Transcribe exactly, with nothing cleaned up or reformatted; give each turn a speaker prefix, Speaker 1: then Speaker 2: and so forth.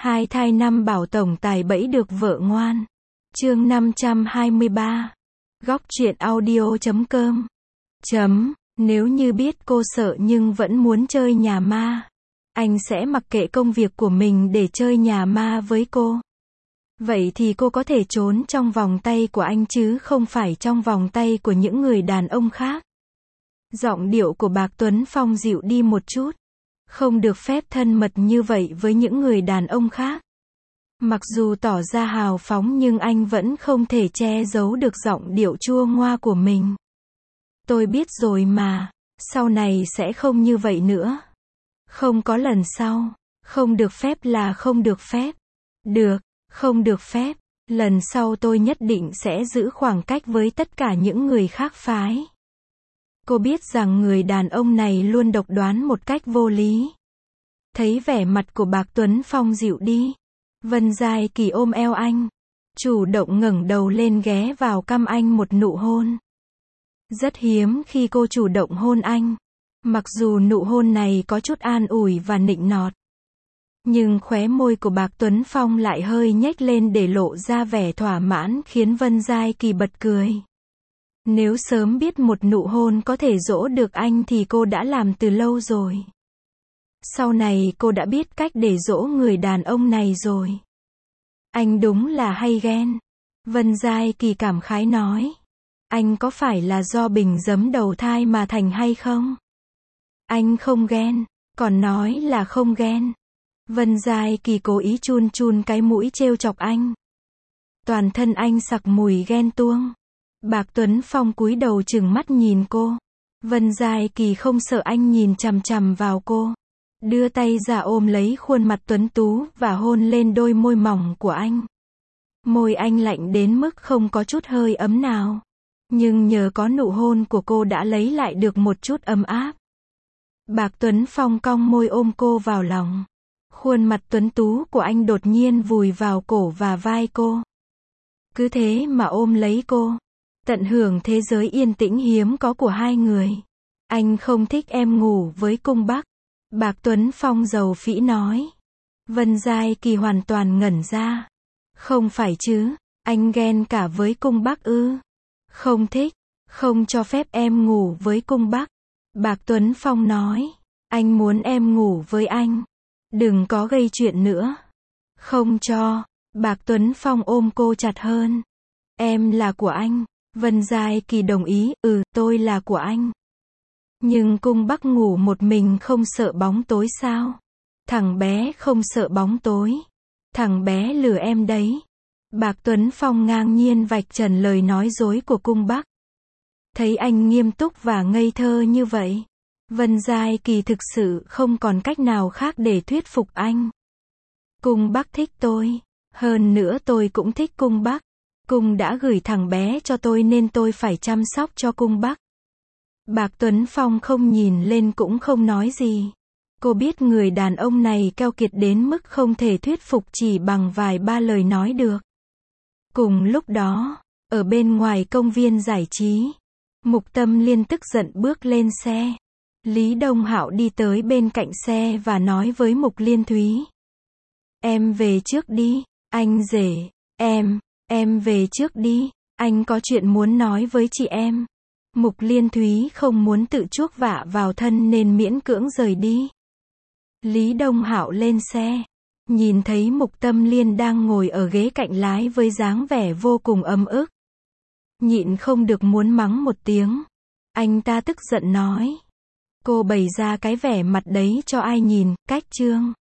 Speaker 1: Hai thai năm bảo tổng tài bẫy được vợ ngoan. Chương năm trăm hai mươi ba. Góc truyện audio chấm com. Chấm, nếu như biết cô sợ nhưng vẫn muốn chơi nhà ma, anh sẽ mặc kệ công việc của mình để chơi nhà ma với cô. Vậy thì cô có thể trốn trong vòng tay của anh chứ không phải trong vòng tay của những người đàn ông khác. Giọng điệu của Bạc Tuấn Phong dịu đi một chút. Không được phép thân mật như vậy với những người đàn ông khác. Mặc dù tỏ ra hào phóng nhưng anh vẫn không thể che giấu được giọng điệu chua ngoa của mình. Tôi biết rồi mà, sau này sẽ không như vậy nữa. Không có lần sau, không được phép là không được phép. Được, không được phép, lần sau tôi nhất định sẽ giữ khoảng cách với tất cả những người khác phái. Cô biết rằng người đàn ông này luôn độc đoán một cách vô lý. Thấy vẻ mặt của Bạc Tuấn Phong dịu đi, Vân Giai Kỳ ôm eo anh, chủ động ngẩng đầu lên ghé vào cằm anh một nụ hôn. Rất hiếm khi cô chủ động hôn anh. Mặc dù nụ hôn này có chút an ủi và nịnh nọt, nhưng khóe môi của Bạc Tuấn Phong lại hơi nhếch lên để lộ ra vẻ thỏa mãn khiến Vân Giai Kỳ bật cười. Nếu sớm biết một nụ hôn có thể dỗ được anh thì cô đã làm từ lâu rồi. Sau này cô đã biết cách để dỗ người đàn ông này rồi. Anh đúng là hay ghen. Vân Giai Kỳ cảm khái nói. Anh có phải là do bình giấm đầu thai mà thành hay không? Anh không ghen, còn nói là không ghen. Vân Giai Kỳ cố ý chun chun cái mũi trêu chọc anh. Toàn thân anh sặc mùi ghen tuông. Bạc Tuấn Phong cúi đầu trừng mắt nhìn cô. Vân Giai Kỳ không sợ anh nhìn chằm chằm vào cô. Đưa tay ra ôm lấy khuôn mặt tuấn tú và hôn lên đôi môi mỏng của anh. Môi anh lạnh đến mức không có chút hơi ấm nào. Nhưng nhờ có nụ hôn của cô đã lấy lại được một chút ấm áp. Bạc Tuấn Phong cong môi ôm cô vào lòng. Khuôn mặt tuấn tú của anh đột nhiên vùi vào cổ và vai cô. Cứ thế mà ôm lấy cô. Tận hưởng thế giới yên tĩnh hiếm có của hai người. Anh không thích em ngủ với Cung Bắc. Bạc Tuấn Phong dầu phĩ nói. Vân Giai Kỳ hoàn toàn ngẩn ra. Không phải chứ, anh ghen cả với Cung Bắc ư? Không thích, không cho phép em ngủ với Cung Bắc. Bạc Tuấn Phong nói. Anh muốn em ngủ với anh. Đừng có gây chuyện nữa. Không cho. Bạc Tuấn Phong ôm cô chặt hơn. Em là của anh. Vân Giai Kỳ đồng ý, ừ, tôi là của anh. Nhưng Cung Bắc ngủ một mình không sợ bóng tối sao? Thằng bé không sợ bóng tối. Thằng bé lừa em đấy. Bạc Tuấn Phong ngang nhiên vạch trần lời nói dối của Cung Bắc. Thấy anh nghiêm túc và ngây thơ như vậy, Vân Giai Kỳ thực sự không còn cách nào khác để thuyết phục anh. Cung Bắc thích tôi. Hơn nữa tôi cũng thích Cung Bắc. Cung đã gửi thằng bé cho tôi nên tôi phải chăm sóc cho Cung Bắc. Bạc Tuấn Phong không nhìn lên cũng không nói gì. Cô biết người đàn ông này keo kiệt đến mức không thể thuyết phục chỉ bằng vài ba lời nói được. Cùng lúc đó, ở bên ngoài công viên giải trí, Mục Tâm Liên tức giận bước lên xe. Lý Đông Hạo đi tới bên cạnh xe và nói với Mục Liên Thúy. Em về trước đi, anh rể, em, em về trước đi, anh có chuyện muốn nói với chị em. Mục Liên Thúy không muốn tự chuốc vạ vào thân nên miễn cưỡng rời đi. Lý Đông Hạo lên xe, nhìn thấy Mục Tâm Liên đang ngồi ở ghế cạnh lái với dáng vẻ vô cùng ấm ức. Nhịn không được muốn mắng một tiếng. Anh ta tức giận nói. Cô bày ra cái vẻ mặt đấy cho ai nhìn, cách trương.